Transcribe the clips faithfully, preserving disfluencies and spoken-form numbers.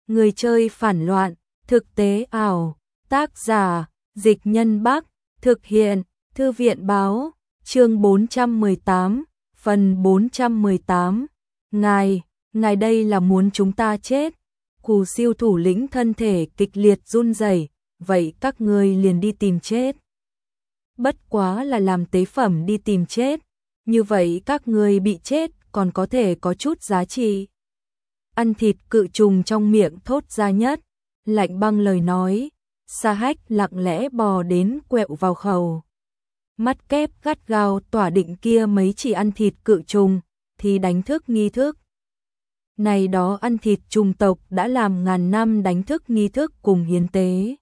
Người chơi phản loạn, thực tế ảo, tác giả, Dịch Nhân Bắc, thực hiện, Thư viện báo, chương bốn trăm mười tám, phần bốn trăm mười tám. Ngài, ngài đây là muốn chúng ta chết. Cù Siêu thủ lĩnh thân thể kịch liệt run rẩy, vậy các ngươi liền đi tìm chết. Bất quá là làm tế phẩm đi tìm chết, như vậy các ngươi bị chết còn có thể có chút giá trị. Ăn thịt cự trùng trong miệng thốt ra nhất, lạnh băng lời nói, Sa Hách lặng lẽ bò đến quẹo vào khẩu. Mắt kép gắt gao tỏa định kia mấy chỉ ăn thịt cự trùng, thì đánh thức nghi thức. Này đó ăn thịt trùng tộc đã làm ngàn năm đánh thức nghi thức cùng hiến tế.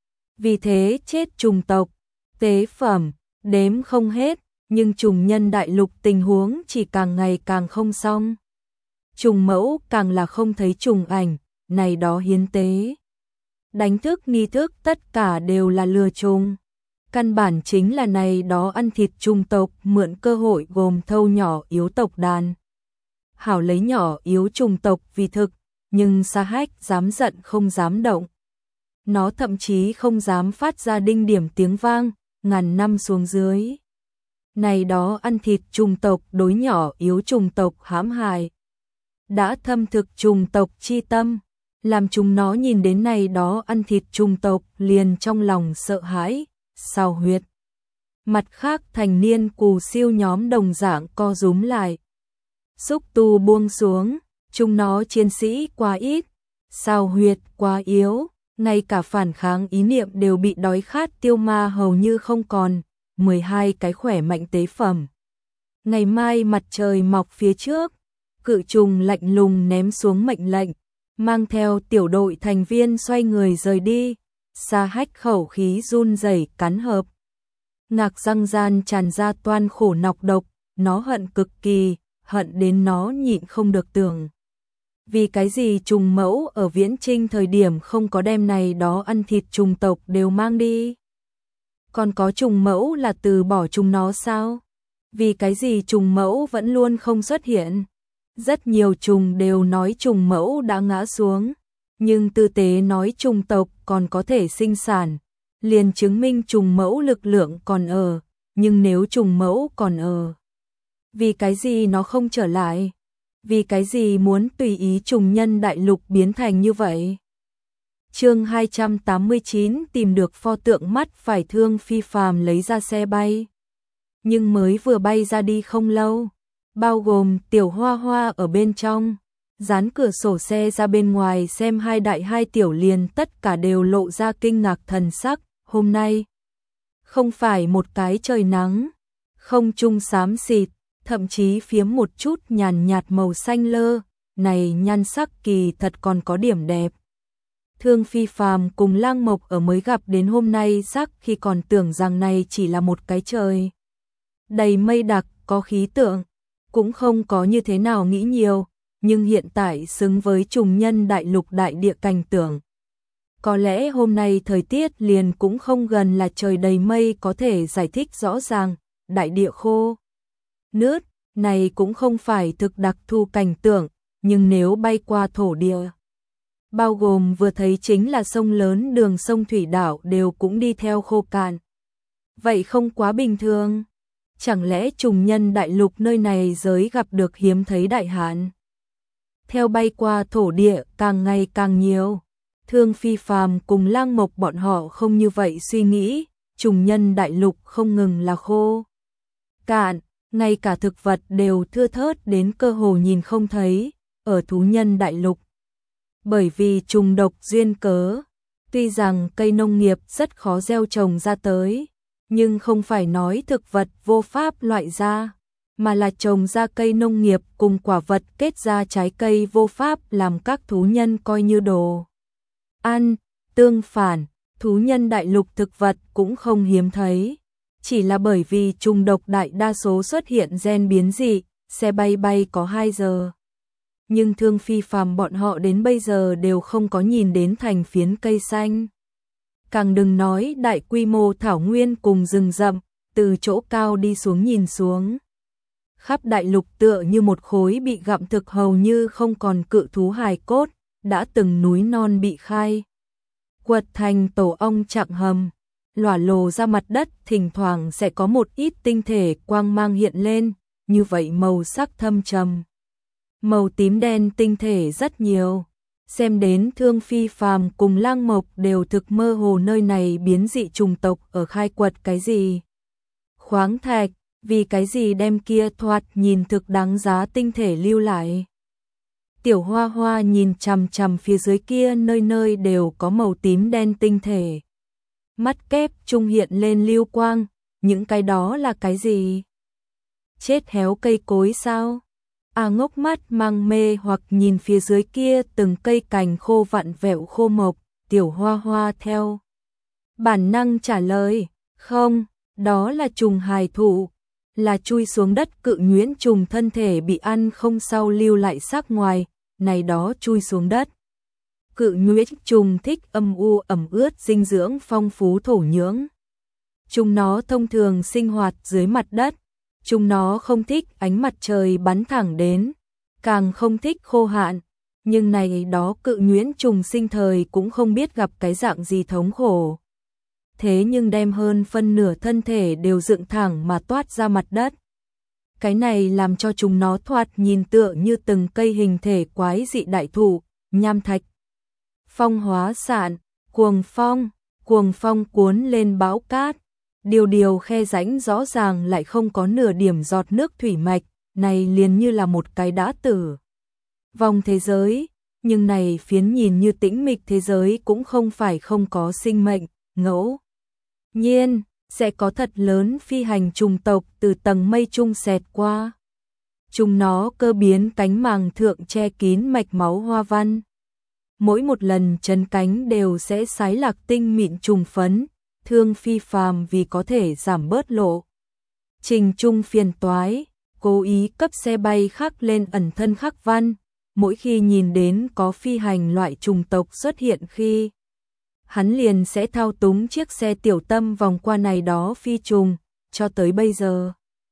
Vì thế chết trùng tộc, tế phẩm, đếm không hết, nhưng trùng nhân đại lục tình huống chỉ càng ngày càng không xong. Trùng mẫu càng là không thấy trùng ảnh, này đó hiến tế. Đánh thức nghi thức tất cả đều là lừa trùng. Căn bản chính là này đó ăn thịt trùng tộc mượn cơ hội gồm thâu nhỏ yếu tộc đàn. Hảo lấy nhỏ yếu trùng tộc vì thực, nhưng Sa Hách dám giận không dám động. Nó thậm chí không dám phát ra đinh điểm tiếng vang, ngàn năm xuống dưới. Này đó ăn thịt trùng tộc đối nhỏ yếu trùng tộc hãm hại. Đã thâm thực trùng tộc chi tâm, làm chúng nó nhìn đến này đó ăn thịt trùng tộc liền trong lòng sợ hãi, xào huyệt. Mặt khác thành niên Cù Siêu nhóm đồng dạng co rúm lại. Xúc tu buông xuống, chúng nó chiến sĩ quá ít, xào huyệt quá yếu, ngay cả phản kháng ý niệm đều bị đói khát tiêu ma hầu như không còn, mười hai cái khỏe mạnh tế phẩm. Ngày mai mặt trời mọc phía trước, cự trùng lạnh lùng ném xuống mệnh lệnh, mang theo tiểu đội thành viên xoay người rời đi. Sa Hách khẩu khí run rẩy cắn hợp. Ngạc răng gian tràn ra toan khổ nọc độc, nó hận cực kỳ, hận đến nó nhịn không được tưởng. Vì cái gì trùng mẫu ở Viễn Trinh thời điểm không có đem này đó ăn thịt trùng tộc đều mang đi? Còn có trùng mẫu là từ bỏ chúng nó sao? Vì cái gì trùng mẫu vẫn luôn không xuất hiện? Rất nhiều trùng đều nói trùng mẫu đã ngã xuống, nhưng tư tế nói trùng tộc còn có thể sinh sản, liền chứng minh trùng mẫu lực lượng còn ở, nhưng nếu trùng mẫu còn ở, vì cái gì nó không trở lại? Vì cái gì muốn tùy ý trùng nhân đại lục biến thành như vậy? Chương hai trăm tám mươi chín tìm được pho tượng mắt phải Thương Phi Phàm lấy ra xe bay. Nhưng mới vừa bay ra đi không lâu, bao gồm Tiểu Hoa Hoa ở bên trong, dán cửa sổ xe ra bên ngoài xem hai đại hai tiểu liền tất cả đều lộ ra kinh ngạc thần sắc. Hôm nay không phải một cái trời nắng, không trung xám xịt, thậm chí phiếm một chút nhàn nhạt màu xanh lơ, này nhan sắc kỳ thật còn có điểm đẹp. Thương Phi Phàm cùng Lang Mộc ở mới gặp đến hôm nay sắc khi còn tưởng rằng này chỉ là một cái trời đầy mây đặc có khí tượng, cũng không có như thế nào nghĩ nhiều, nhưng hiện tại xứng với trùng nhân đại lục đại địa cảnh tượng. Có lẽ hôm nay thời tiết liền cũng không gần là trời đầy mây có thể giải thích rõ ràng, đại địa khô nướt, này cũng không phải thực đặc thu cảnh tượng, nhưng nếu bay qua thổ địa, bao gồm vừa thấy chính là sông lớn đường sông thủy đảo đều cũng đi theo khô cạn. Vậy không quá bình thường? Chẳng lẽ trùng nhân đại lục nơi này giới gặp được hiếm thấy đại hạn? Theo bay qua thổ địa càng ngày càng nhiều, Thương Phi Phàm cùng Lang Mộc bọn họ không như vậy suy nghĩ, trùng nhân đại lục không ngừng là khô cạn, ngay cả thực vật đều thưa thớt đến cơ hồ nhìn không thấy, ở thú nhân đại lục. Bởi vì trùng độc duyên cớ, tuy rằng cây nông nghiệp rất khó gieo trồng ra tới, nhưng không phải nói thực vật vô pháp loại ra, mà là trồng ra cây nông nghiệp cùng quả vật kết ra trái cây vô pháp làm các thú nhân coi như đồ ăn. Tương phản, thú nhân đại lục thực vật cũng không hiếm thấy, chỉ là bởi vì trùng độc đại đa số xuất hiện gen biến dị, xe bay bay có hai giờ. Nhưng Thương Phi Phàm bọn họ đến bây giờ đều không có nhìn đến thành phiến cây xanh. Càng đừng nói đại quy mô thảo nguyên cùng rừng rậm, từ chỗ cao đi xuống nhìn xuống. Khắp đại lục tựa như một khối bị gặm thực hầu như không còn cự thú hài cốt, đã từng núi non bị khai quật thành tổ ong chặng hầm, lỏa lồ ra mặt đất, thỉnh thoảng sẽ có một ít tinh thể quang mang hiện lên, như vậy màu sắc thâm trầm. Màu tím đen tinh thể rất nhiều, xem đến Thương Phi Phàm cùng Lang Mộc đều thực mơ hồ nơi này biến dị trùng tộc ở khai quật cái gì. Khoáng thạch, vì cái gì đem kia thoạt nhìn thực đáng giá tinh thể lưu lại. Tiểu Hoa Hoa nhìn chằm chằm phía dưới kia nơi nơi đều có màu tím đen tinh thể. Mắt kép trung hiện lên lưu quang, những cái đó là cái gì? Chết héo cây cối sao? À ngốc mắt mang mê hoặc nhìn phía dưới kia từng cây cành khô vặn vẹo khô mộc, Tiểu Hoa Hoa theo bản năng trả lời, không, đó là trùng hài thụ, là chui xuống đất cự nhuyễn trùng thân thể bị ăn không sau lưu lại xác ngoài, này đó chui xuống đất. Cự nhuyễn trùng thích âm u ẩm ướt dinh dưỡng phong phú thổ nhưỡng. Chúng nó thông thường sinh hoạt dưới mặt đất, chúng nó không thích ánh mặt trời bắn thẳng đến, càng không thích khô hạn, nhưng này đó cự nhuyễn trùng sinh thời cũng không biết gặp cái dạng gì thống khổ. Thế nhưng đem hơn phân nửa thân thể đều dựng thẳng mà toát ra mặt đất. Cái này làm cho chúng nó thoạt nhìn tựa như từng cây hình thể quái dị đại thụ, nham thạch. Phong hóa sạn, cuồng phong, cuồng phong cuốn lên bão cát, điều điều khe rãnh rõ ràng lại không có nửa điểm giọt nước thủy mạch, này liền như là một cái đã tử vong thế giới, nhưng này phiến nhìn như tĩnh mịch thế giới cũng không phải không có sinh mệnh, ngẫu nhiên sẽ có thật lớn phi hành trùng tộc từ tầng mây trung xẹt qua. Chúng nó cơ biến cánh màng thượng che kín mạch máu hoa văn. Mỗi một lần chấn cánh đều sẽ sái lạc tinh mịn trùng phấn, Thương Phi Phàm vì có thể giảm bớt lộ trình trung phiền toái, cố ý cấp xe bay khắc lên ẩn thân khắc văn, mỗi khi nhìn đến có phi hành loại trùng tộc xuất hiện khi hắn liền sẽ thao túng chiếc xe tiểu tâm vòng qua này đó phi trùng, cho tới bây giờ.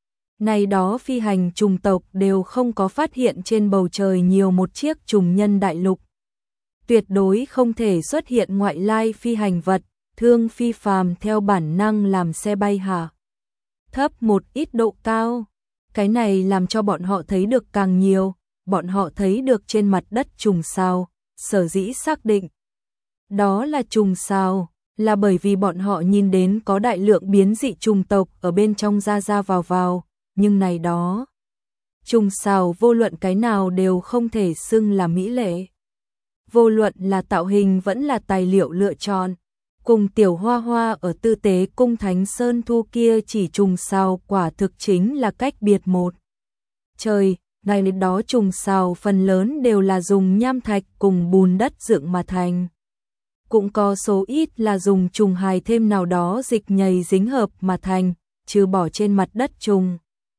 Này đó phi hành trùng tộc đều không có phát hiện trên bầu trời nhiều một chiếc trùng nhân đại lục. Tuyệt đối không thể xuất hiện ngoại lai phi hành vật, Thương Phi Phàm theo bản năng làm xe bay hạ thấp một ít độ cao. Cái này làm cho bọn họ thấy được càng nhiều, bọn họ thấy được trên mặt đất trùng sao, sở dĩ xác định đó là trùng sao, là bởi vì bọn họ nhìn đến có đại lượng biến dị trùng tộc ở bên trong ra ra vào vào, nhưng này đó trùng sao vô luận cái nào đều không thể xưng là mỹ lệ. Vô luận là tạo hình vẫn là tài liệu lựa chọn, cùng Tiểu Hoa Hoa ở Tư Tế Cung Thánh Sơn thu kia chỉ trùng sao quả thực chính là cách biệt một trời, này đó trùng sao phần lớn đều là dùng nham thạch cùng bùn đất dựng mà thành. Cũng có số ít là dùng trùng hài thêm nào đó dịch nhầy dính hợp mà thành, trừ bỏ trên mặt đất trùng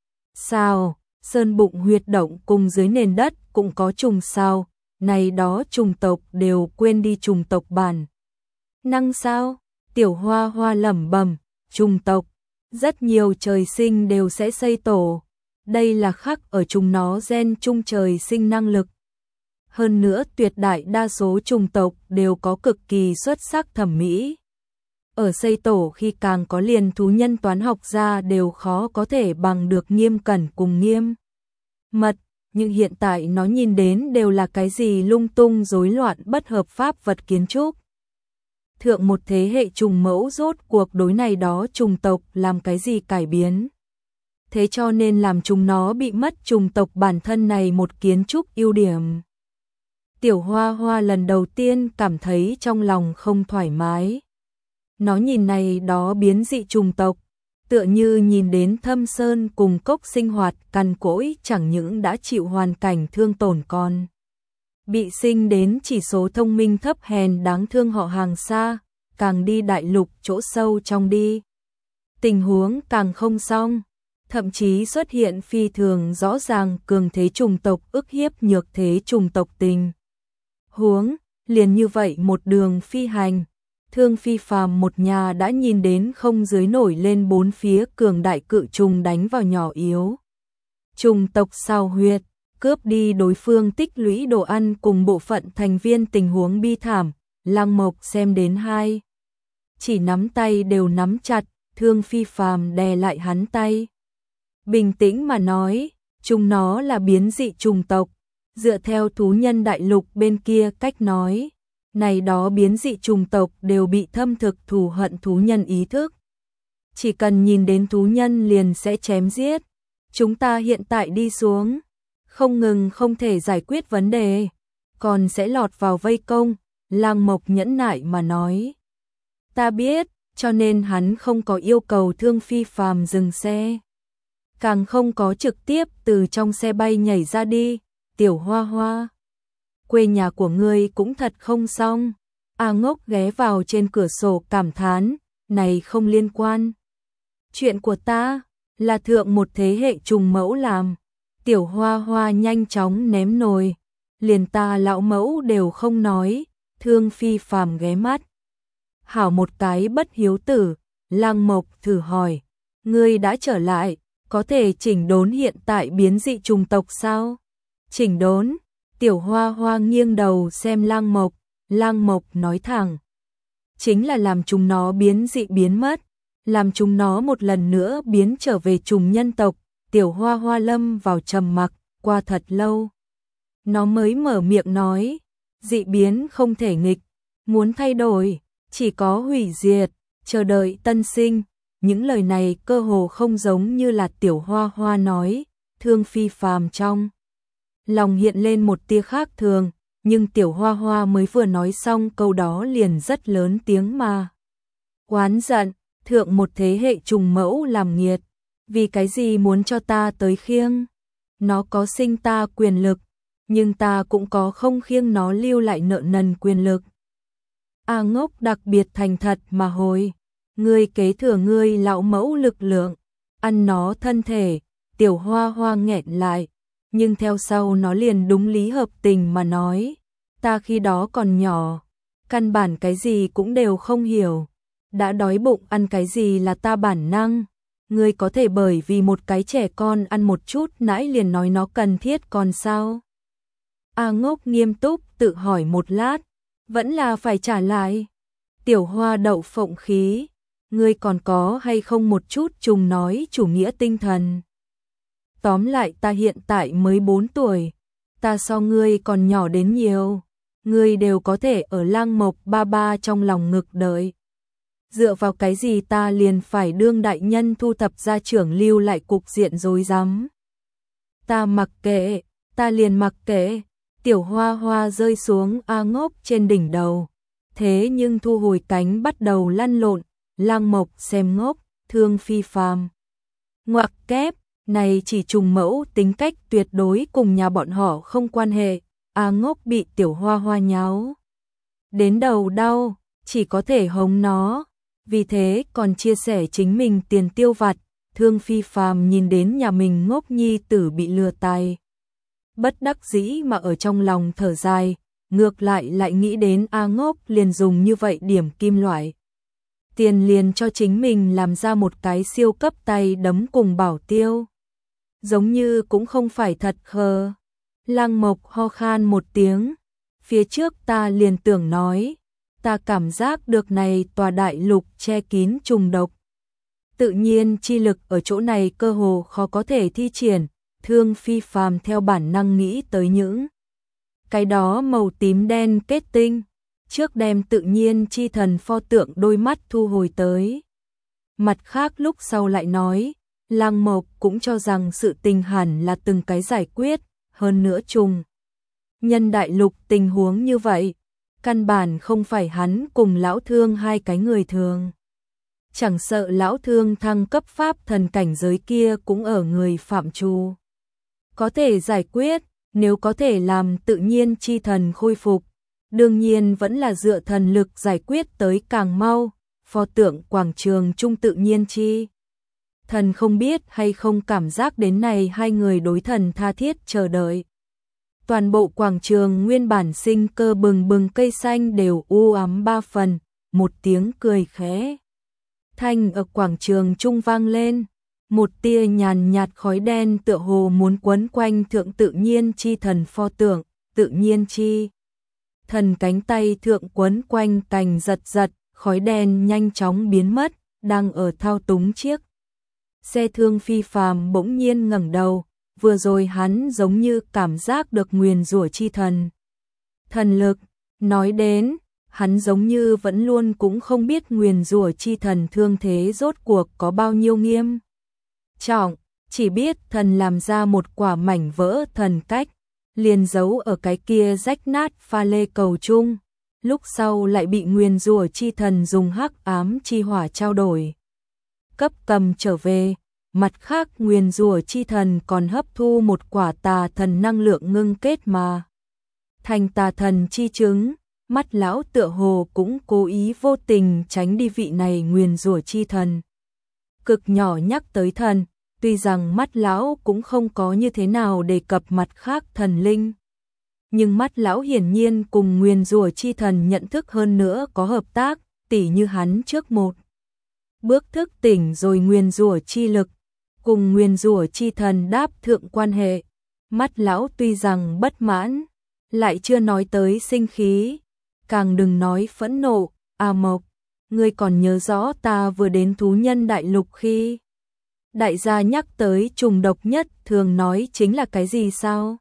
sao, sơn bụng huyệt động cùng dưới nền đất cũng có trùng sao, này đó trùng tộc đều quên đi trùng tộc bản năng sao? Tiểu Hoa Hoa lẩm bẩm, trùng tộc, rất nhiều trời sinh đều sẽ xây tổ, đây là khắc ở chúng nó gen trung trời sinh năng lực. Hơn nữa tuyệt đại đa số trùng tộc đều có cực kỳ xuất sắc thẩm mỹ. Ở xây tổ khi càng có liền thú nhân toán học ra đều khó có thể bằng được nghiêm cẩn cùng nghiêm mật, nhưng hiện tại nó nhìn đến đều là cái gì lung tung rối loạn bất hợp pháp vật kiến trúc. Thượng một thế hệ trùng mẫu rốt cuộc đối này đó trùng tộc làm cái gì cải biến. Thế cho nên làm chúng nó bị mất trùng tộc bản thân này một kiến trúc ưu điểm. Tiểu Hoa Hoa lần đầu tiên cảm thấy trong lòng không thoải mái. Nó nhìn này đó biến dị trùng tộc, tựa như nhìn đến thâm sơn cùng cốc sinh hoạt cằn cỗi chẳng những đã chịu hoàn cảnh thương tổn con. Bị sinh đến chỉ số thông minh thấp hèn đáng thương họ hàng xa, càng đi đại lục chỗ sâu trong đi. Tình huống càng không xong, thậm chí xuất hiện phi thường rõ ràng cường thế trùng tộc ức hiếp nhược thế trùng tộc tình. Huống, liền như vậy một đường phi hành, Thương Phi Phàm một nhà đã nhìn đến không dưới nổi lên bốn phía cường đại cự trùng đánh vào nhỏ yếu. Trùng tộc sao huyệt, cướp đi đối phương tích lũy đồ ăn cùng bộ phận thành viên tình huống bi thảm, Lăng Mộc xem đến hai. Chỉ nắm tay đều nắm chặt, Thương Phi Phàm đè lại hắn tay. Bình tĩnh mà nói, chúng nó là biến dị chủng tộc, dựa theo thú nhân đại lục bên kia cách nói, này đó biến dị chủng tộc đều bị thâm thực thù hận thú nhân ý thức. Chỉ cần nhìn đến thú nhân liền sẽ chém giết. Chúng ta hiện tại đi xuống, không ngừng không thể giải quyết vấn đề, còn sẽ lọt vào vây công, Lăng Mộc nhẫn nại mà nói. Ta biết, cho nên hắn không có yêu cầu Thương Phi Phàm dừng xe. Càng không có trực tiếp từ trong xe bay nhảy ra đi, Tiểu Hoa Hoa. Quê nhà của ngươi cũng thật không xong. A Ngốc ghé vào trên cửa sổ cảm thán, này không liên quan. Chuyện của ta là thượng một thế hệ trùng mẫu làm. Tiểu Hoa Hoa nhanh chóng ném nồi, liền ta lão mẫu đều không nói. Thương Phi Phàm ghé mắt. Hảo một cái bất hiếu tử, Lăng Mộc thử hỏi, ngươi đã trở lại, có thể chỉnh đốn hiện tại biến dị trùng tộc sao? Chỉnh đốn, Tiểu Hoa Hoa nghiêng đầu xem Lăng Mộc, Lăng Mộc nói thẳng. Chính là làm chúng nó biến dị biến mất, làm chúng nó một lần nữa biến trở về trùng nhân tộc. Tiểu Hoa Hoa lâm vào trầm mặc, qua thật lâu. Nó mới mở miệng nói, dị biến không thể nghịch, muốn thay đổi, chỉ có hủy diệt, chờ đợi tân sinh. Những lời này cơ hồ không giống như là Tiểu Hoa Hoa nói. Thương Phi Phàm trong lòng hiện lên một tia khác thường, nhưng Tiểu Hoa Hoa mới vừa nói xong câu đó liền rất lớn tiếng mà oán giận, thượng một thế hệ trùng mẫu làm nghiệt, vì cái gì muốn cho ta tới khiêng? Nó có sinh ta quyền lực, nhưng ta cũng có không khiêng nó lưu lại nợ nần quyền lực. A Ngốc đặc biệt thành thật mà hồi, ngươi kế thừa ngươi lão mẫu lực lượng, ăn nó thân thể. Tiểu Hoa Hoa nghẹn lại, nhưng theo sau nó liền đúng lý hợp tình mà nói, ta khi đó còn nhỏ, căn bản cái gì cũng đều không hiểu, đã đói bụng ăn cái gì là ta bản năng, ngươi có thể bởi vì một cái trẻ con ăn một chút nãy liền nói nó cần thiết còn sao? A Ngốc nghiêm túc tự hỏi một lát, vẫn là phải trả lại. Tiểu Hoa đậu phộng khí, ngươi còn có hay không một chút trùng nói chủ nghĩa tinh thần? Tóm lại ta hiện tại mới bốn tuổi, ta so ngươi còn nhỏ đến nhiều, ngươi đều có thể ở Lăng Mộc ba ba trong lòng ngực đợi. Dựa vào cái gì ta liền phải đương đại nhân thu thập gia trưởng lưu lại cục diện rối rắm? Ta mặc kệ, ta liền mặc kệ. Tiểu Hoa Hoa rơi xuống A Ngốc trên đỉnh đầu, thế nhưng thu hồi cánh bắt đầu lăn lộn. Lăng Mộc xem ngốc, Thương Phi Phàm ngoặc kép, này chỉ trùng mẫu tính cách tuyệt đối cùng nhà bọn họ không quan hệ. A Ngốc bị Tiểu Hoa Hoa nháo đến đầu đau, chỉ có thể hống nó, vì thế còn chia sẻ chính mình tiền tiêu vặt. Thương Phi Phàm nhìn đến nhà mình ngốc nhi tử bị lừa tài, bất đắc dĩ mà ở trong lòng thở dài, ngược lại lại nghĩ đến A Ngốc liền dùng như vậy điểm kim loại tiền liền cho chính mình làm ra một cái siêu cấp tay đấm cùng bảo tiêu, giống như cũng không phải thật khờ. Lăng Mộc ho khan một tiếng, phía trước ta liền tưởng nói, ta cảm giác được này tòa đại lục che kín trùng độc, tự nhiên chi lực ở chỗ này cơ hồ khó có thể thi triển. Thương Phi Phàm theo bản năng nghĩ tới những cái đó màu tím đen kết tinh, trước đem tự nhiên chi thần pho tượng đôi mắt thu hồi tới. Mặt khác lúc sau lại nói, Lăng Mộc cũng cho rằng sự tình hẳn là từng cái giải quyết, hơn nữa trùng nhân đại lục tình huống như vậy, căn bản không phải hắn cùng lão Thương hai cái người thường. Chẳng sợ lão Thương thăng cấp pháp thần cảnh giới kia cũng ở người phạm trù có thể giải quyết, nếu có thể làm tự nhiên chi thần khôi phục, đương nhiên vẫn là dựa thần lực giải quyết tới càng mau. Pho tượng quảng trường trung tự nhiên chi thần không biết hay không cảm giác đến này hai người đối thần tha thiết chờ đợi. Toàn bộ quảng trường nguyên bản sinh cơ bừng bừng cây xanh đều u ám ba phần, một tiếng cười khẽ thanh ở quảng trường trung vang lên. một tia nhàn nhạt khói đen tựa hồ muốn quấn quanh thượng tự nhiên chi thần pho tượng, tự nhiên chi thần cánh tay thượng quấn quanh cành giật giật, khói đen nhanh chóng biến mất, đang ở thao túng chiếc xe thương phi phàm bỗng nhiên ngẩng đầu, vừa rồi hắn giống như cảm giác được nguyền rủa chi thần. Thần lực, nói đến, hắn giống như vẫn luôn cũng không biết nguyền rủa chi thần thương thế rốt cuộc có bao nhiêu nghiêm trọng, chỉ biết thần làm ra một quả mảnh vỡ thần cách, liền giấu ở cái kia rách nát pha lê cầu chung, lúc sau lại bị nguyền rủa chi thần dùng hắc ám chi hỏa trao đổi cấp cầm trở về. Mặt khác nguyền rủa chi thần còn hấp thu một quả tà thần năng lượng ngưng kết mà thành tà thần chi chứng, mắt lão tựa hồ cũng cố ý vô tình tránh đi vị này nguyền rủa chi thần. Cực nhỏ nhắc tới thần, tuy rằng mắt lão cũng không có như thế nào đề cập mặt khác thần linh, nhưng mắt lão hiển nhiên cùng nguyền rủa chi thần nhận thức hơn nữa có hợp tác, tỉ như hắn trước một bước thức tỉnh rồi nguyền rủa chi lực, cùng nguyền rủa chi thần đáp thượng quan hệ. Mắt lão tuy rằng bất mãn, lại chưa nói tới sinh khí, càng đừng nói phẫn nộ. A Mộc, ngươi còn nhớ rõ ta vừa đến thú nhân đại lục khi đại gia nhắc tới trùng độc nhất thường nói chính là cái gì sao?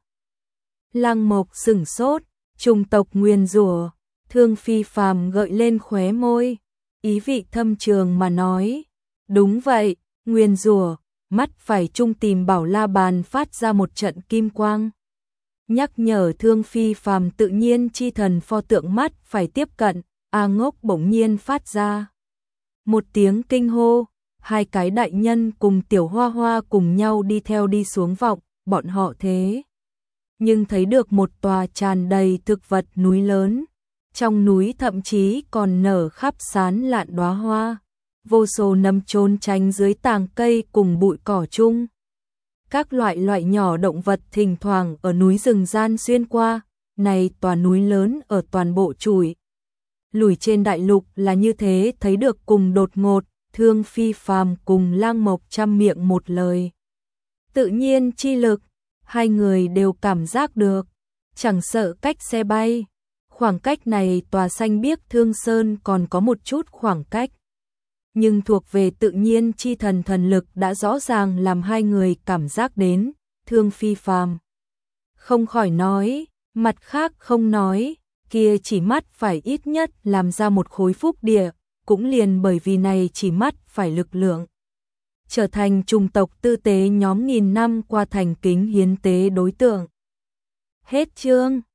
Lăng Mộc sửng sốt, trùng tộc nguyền rủa. Thương Phi Phàm gợi lên khóe môi, ý vị thâm trường mà nói, đúng vậy, nguyền rủa. Mắt phải trung tìm bảo la bàn phát ra một trận kim quang, nhắc nhở Thương Phi Phàm tự nhiên chi thần pho tượng mắt phải tiếp cận. A Ngốc bỗng nhiên phát ra một tiếng kinh hô, hai cái đại nhân cùng Tiểu Hoa Hoa cùng nhau đi theo đi xuống vọng, bọn họ thế nhưng thấy được một tòa tràn đầy thực vật núi lớn, trong núi thậm chí còn nở khắp sán lạn đóa hoa, vô số nấm trốn tránh dưới tàng cây cùng bụi cỏ chung. Các loại loại nhỏ động vật thỉnh thoảng ở núi rừng gian xuyên qua, này tòa núi lớn ở toàn bộ chủi lùi trên đại lục là như thế thấy được cùng đột ngột. Thương Phi Phàm cùng Lang Mộc trăm miệng một lời. Tự nhiên chi lực, hai người đều cảm giác được, chẳng sợ cách xe bay. Khoảng cách này tòa xanh biếc Thương Sơn còn có một chút khoảng cách. Nhưng thuộc về tự nhiên chi thần thần lực đã rõ ràng làm hai người cảm giác đến. Thương Phi Phàm không khỏi nói, mặt khác không nói, kia chỉ mắt phải ít nhất làm ra một khối phúc địa, cũng liền bởi vì này chỉ mắt phải lực lượng trở thành trùng tộc tư tế nhóm nghìn năm qua thành kính hiến tế đối tượng. Hết chương.